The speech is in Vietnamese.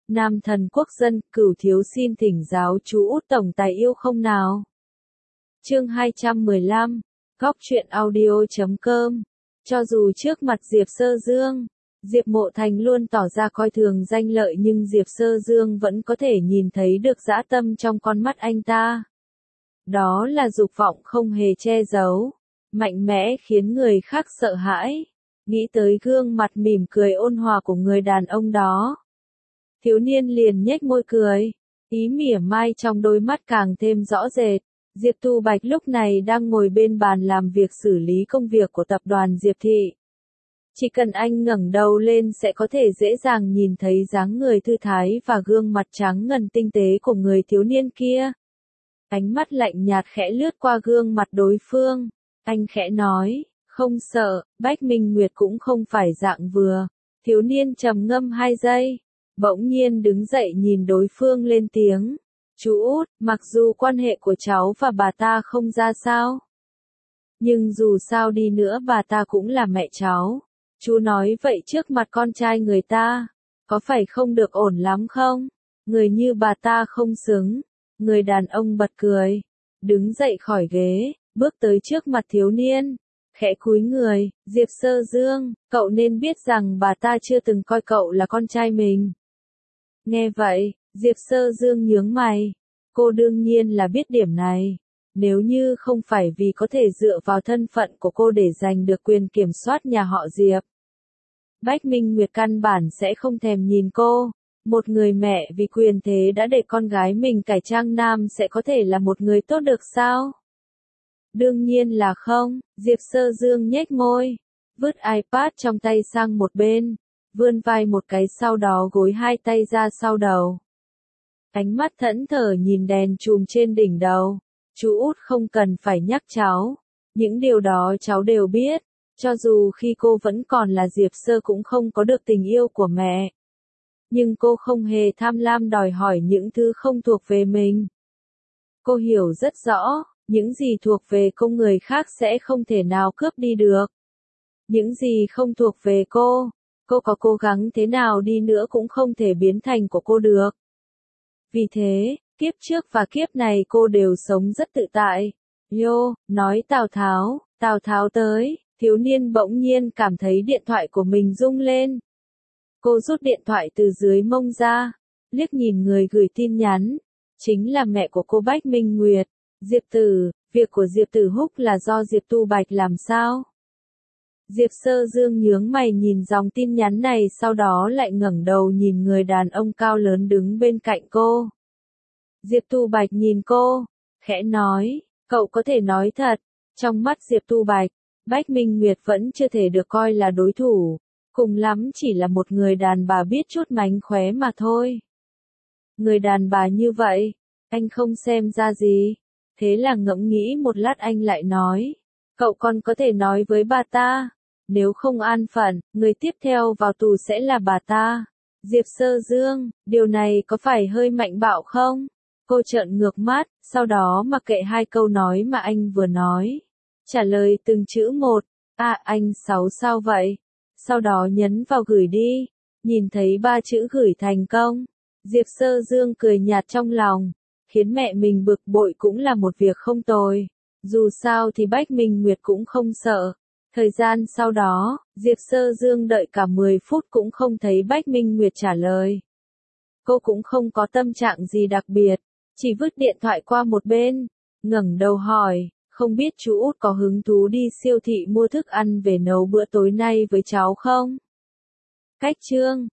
Nam thần quốc dân, Cửu thiếu xin thỉnh giáo chú Út tổng tài yêu không nào. Chương 215, Góc truyện audio.com. Cho dù trước mặt Diệp Sơ Dương, Diệp Mộ Thành luôn tỏ ra coi thường danh lợi, nhưng Diệp Sơ Dương vẫn có thể nhìn thấy được dã tâm trong con mắt anh ta. Đó là dục vọng không hề che giấu, mạnh mẽ khiến người khác sợ hãi. Nghĩ tới gương mặt mỉm cười ôn hòa của người đàn ông đó, thiếu niên liền nhếch môi cười, ý mỉa mai trong đôi mắt càng thêm rõ rệt. Diệp Tu Bạch lúc này đang ngồi bên bàn làm việc xử lý công việc của tập đoàn Diệp Thị. Chỉ cần anh ngẩng đầu lên sẽ có thể dễ dàng nhìn thấy dáng người thư thái và gương mặt trắng ngần tinh tế của người thiếu niên kia. Ánh mắt lạnh nhạt khẽ lướt qua gương mặt đối phương, anh khẽ nói, không sợ, Bách Minh Nguyệt cũng không phải dạng vừa. Thiếu niên trầm ngâm 2 giây, bỗng nhiên đứng dậy nhìn đối phương lên tiếng. Chú Út, mặc dù quan hệ của cháu và bà ta không ra sao, nhưng dù sao đi nữa bà ta cũng là mẹ cháu. Chú nói vậy trước mặt con trai người ta, có phải không được ổn lắm không? Người như bà ta không xứng. Người đàn ông bật cười, đứng dậy khỏi ghế, bước tới trước mặt thiếu niên, khẽ cúi người, Diệp Sơ Dương, cậu nên biết rằng bà ta chưa từng coi cậu là con trai mình. Nghe vậy, Diệp Sơ Dương nhướng mày, cô đương nhiên là biết điểm này, nếu như không phải vì có thể dựa vào thân phận của cô để giành được quyền kiểm soát nhà họ Diệp, Bách Minh Nguyệt căn bản sẽ không thèm nhìn cô. Một người mẹ vì quyền thế đã để con gái mình cải trang nam sẽ có thể là một người tốt được sao? Đương nhiên là không. Diệp Sơ Dương nhếch môi, vứt iPad trong tay sang một bên, vươn vai một cái, sau đó gối 2 tay ra sau đầu. Ánh mắt thẫn thờ nhìn đèn chùm trên đỉnh đầu. Chú Út không cần phải nhắc cháu, những điều đó cháu đều biết, cho dù khi cô vẫn còn là Diệp Sơ cũng không có được tình yêu của mẹ. Nhưng cô không hề tham lam đòi hỏi những thứ không thuộc về mình. Cô hiểu rất rõ, những gì thuộc về cô người khác sẽ không thể nào cướp đi được. Những gì không thuộc về cô có cố gắng thế nào đi nữa cũng không thể biến thành của cô được. Vì thế, kiếp trước và kiếp này cô đều sống rất tự tại. Yo, nói Tào Tháo tới, thiếu niên bỗng nhiên cảm thấy điện thoại của mình rung lên. Cô rút điện thoại từ dưới mông ra, liếc nhìn người gửi tin nhắn, chính là mẹ của cô Bách Minh Nguyệt. Diệp Tử, việc của Diệp Tử Húc là do Diệp Tu Bạch làm sao? Diệp Sơ Dương nhướng mày nhìn dòng tin nhắn này, sau đó lại ngẩng đầu nhìn người đàn ông cao lớn đứng bên cạnh cô. Diệp Tu Bạch nhìn cô, khẽ nói, cậu có thể nói thật, trong mắt Diệp Tu Bạch, Bách Minh Nguyệt vẫn chưa thể được coi là đối thủ. Cùng lắm chỉ là một người đàn bà biết chút mánh khóe mà thôi. Người đàn bà như vậy, anh không xem ra gì. Thế là ngẫm nghĩ một lát anh lại nói, cậu còn có thể nói với bà ta, nếu không an phận, người tiếp theo vào tù sẽ là bà ta. Diệp Sơ Dương, điều này có phải hơi mạnh bạo không? Cô trợn ngược mắt, sau đó mặc kệ 2 câu nói mà anh vừa nói. Trả lời từng chữ một, anh Sáu sao vậy? Sau đó nhấn vào gửi đi, nhìn thấy 3 chữ gửi thành công. Diệp Sơ Dương cười nhạt trong lòng, khiến mẹ mình bực bội cũng là một việc không tồi. Dù sao thì Bách Minh Nguyệt cũng không sợ. Thời gian sau đó, Diệp Sơ Dương đợi cả 10 phút cũng không thấy Bách Minh Nguyệt trả lời. Cô cũng không có tâm trạng gì đặc biệt, chỉ vứt điện thoại qua một bên, ngẩng đầu hỏi, không biết chú Út có hứng thú đi siêu thị mua thức ăn về nấu bữa tối nay với cháu không? Cách chương